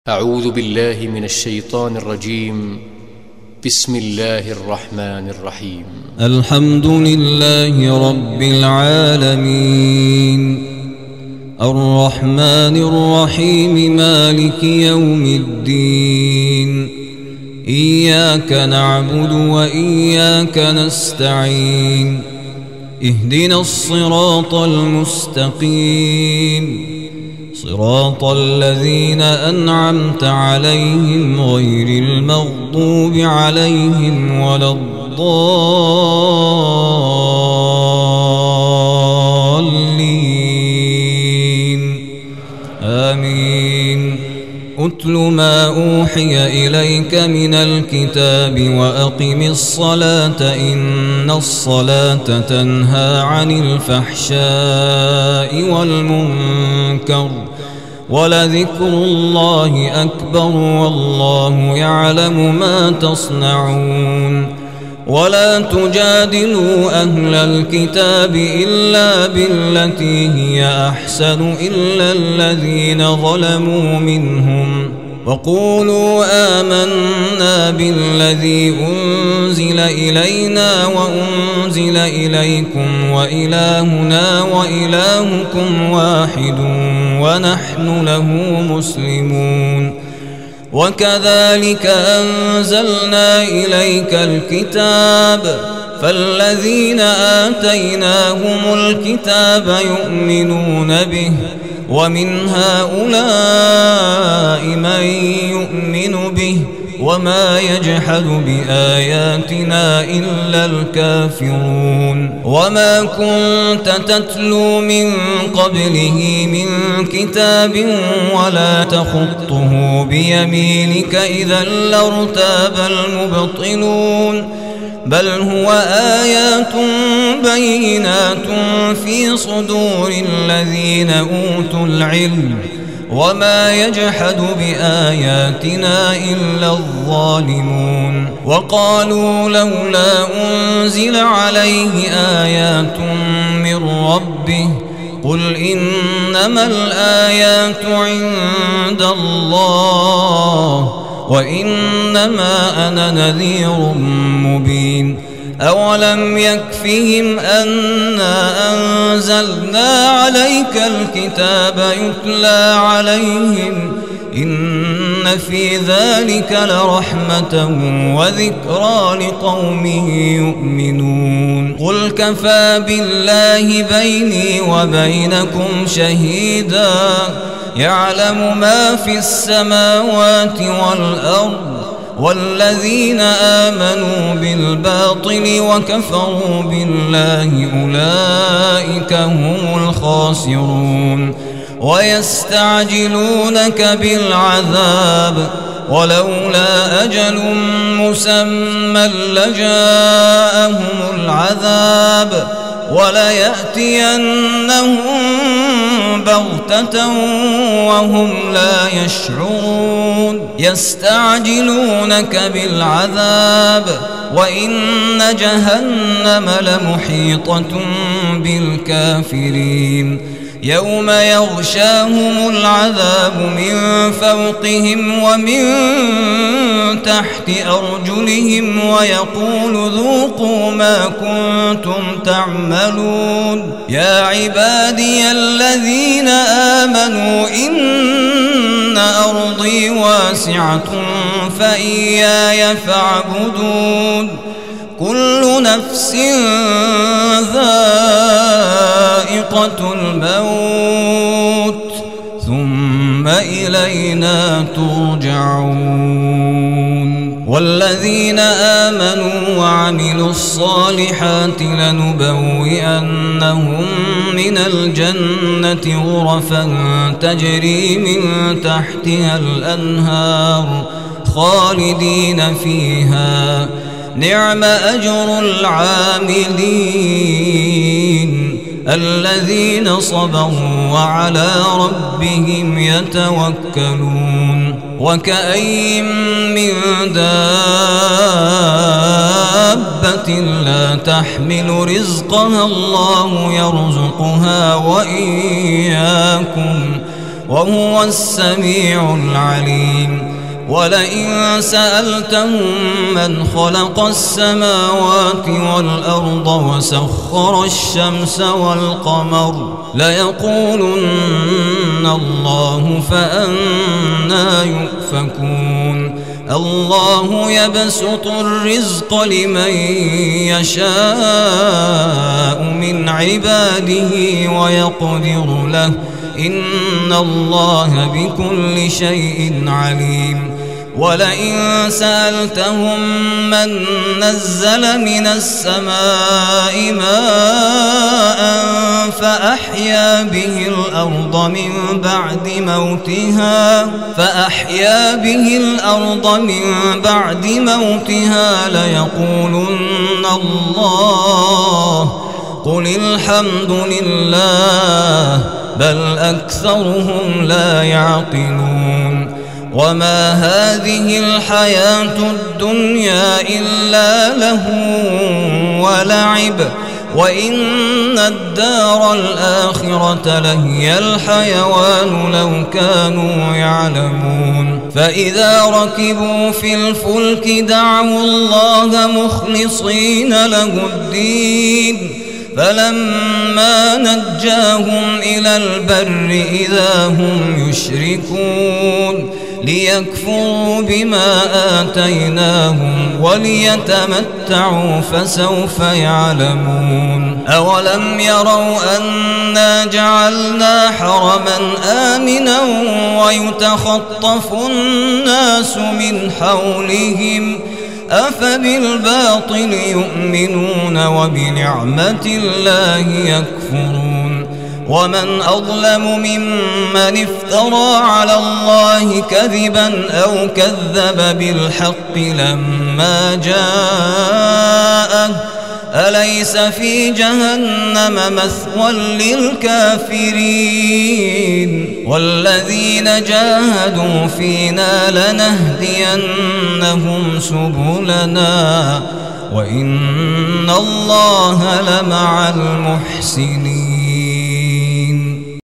أعوذ بالله من الشيطان الرجيم. بسم الله الرحمن الرحيم. الحمد لله رب العالمين الرحمن الرحيم مالك يوم الدين إياك نعبد وإياك نستعين اهدنا الصراط المستقيم صراط الذين أنعمت عليهم غير المغضوب عليهم ولا الضالين آمين. أتل ما أوحي إليك من الكتاب وأقم الصلاة إن الصلاة تنهى عن الفحشاء والمنكر ولذكر الله أكبر والله يعلم ما تصنعون. ولا تجادلوا أهل الكتاب إلا بالتي هي أحسن إلا الذين ظلموا منهم وقولوا آمنا بالذي أنزل إلينا وأنزل إليكم وإلهنا وإلهكم واحد ونحن له مسلمون. وكذلك أنزلنا إليك الكتاب فالذين آتيناهم الكتاب يؤمنون به ومن هؤلاء من يؤمن به وما يجحد بآياتنا إلا الكافرون. وما كنت تتلو من قبله من كتاب ولا تخطه بيمينك إذا لارتاب المبطلون بل هو آيات بينات في صدور الذين أوتوا العلم وما يجحد بآياتنا إلا الظالمون. وقالوا لولا أنزل عليه آيات من ربه قل إنما الآيات عند الله وإنما أنا نذير مبين. أولم يكفهم أنا أنزلنا عليك الكتاب يتلى عليهم إن في ذلك لرحمة وذكرى لقوم يؤمنون. قل كفى بالله بيني وبينكم شهيدا يعلم ما في السماوات والأرض والذين آمنوا بالباطل وكفروا بالله أولئك هم الخاسرون. ويستعجلونك بالعذاب ولولا أجل مسمى لجاءهم العذاب وليأتينهم بغتة وهم لا يشعرون. يستعجلونك بالعذاب وإن جهنم لمحيطة بالكافرين. يوم يغشاهم العذاب من فوقهم ومن تحت أرجلهم ويقول ذوقوا ما كنتم تعملون. يا عبادي الذين آمنوا إن أرضي واسعة فإياي فاعبدون. كل نفس ذائقة الموت ثم إلينا ترجعون. والذين آمنوا وعملوا الصالحات لنبوئنهم من الجنة غرفا تجري من تحتها الأنهار خالدين فيها نعم أجر العاملين الذين صبروا وعلى ربهم يتوكلون. وكأين من دابة لا تحمل رزقها الله يرزقها وإياكم وهو السميع العليم. ولئن سألتهم من خلق السماوات والأرض وسخر الشمس والقمر ليقولن الله فأنى يؤفكون. الله يبسط الرزق لمن يشاء من عباده ويقدر له إن الله بكل شيء عليم. ولئن سألتهم من نزل من السماء ماء فأحيا به الأرض من بعد موتها ليقولن الله قل الحمد لله بل أكثرهم لا يعقلون. وما هذه الحياة الدنيا إلا لهو ولعب وإن الدار الآخرة لهي الحيوان لو كانوا يعلمون. فإذا ركبوا في الفلك دعوا الله مخلصين له الدين فلما نجاهم إلى البر إذا هم يشركون ليكفروا بما آتيناهم وليتمتعوا فسوف يعلمون. أولم يروا أنا جعلنا حرما آمنا ويتخطف الناس من حولهم أفبالباطل يؤمنون وبنعمة الله يكفرون. ومن أظلم ممن افترى على الله كذبا أو كذب بالحق لما جاءه أليس في جهنم مثوى للكافرين. والذين جاهدوا فينا لنهدينهم سبلنا وإن الله لمع المحسنين.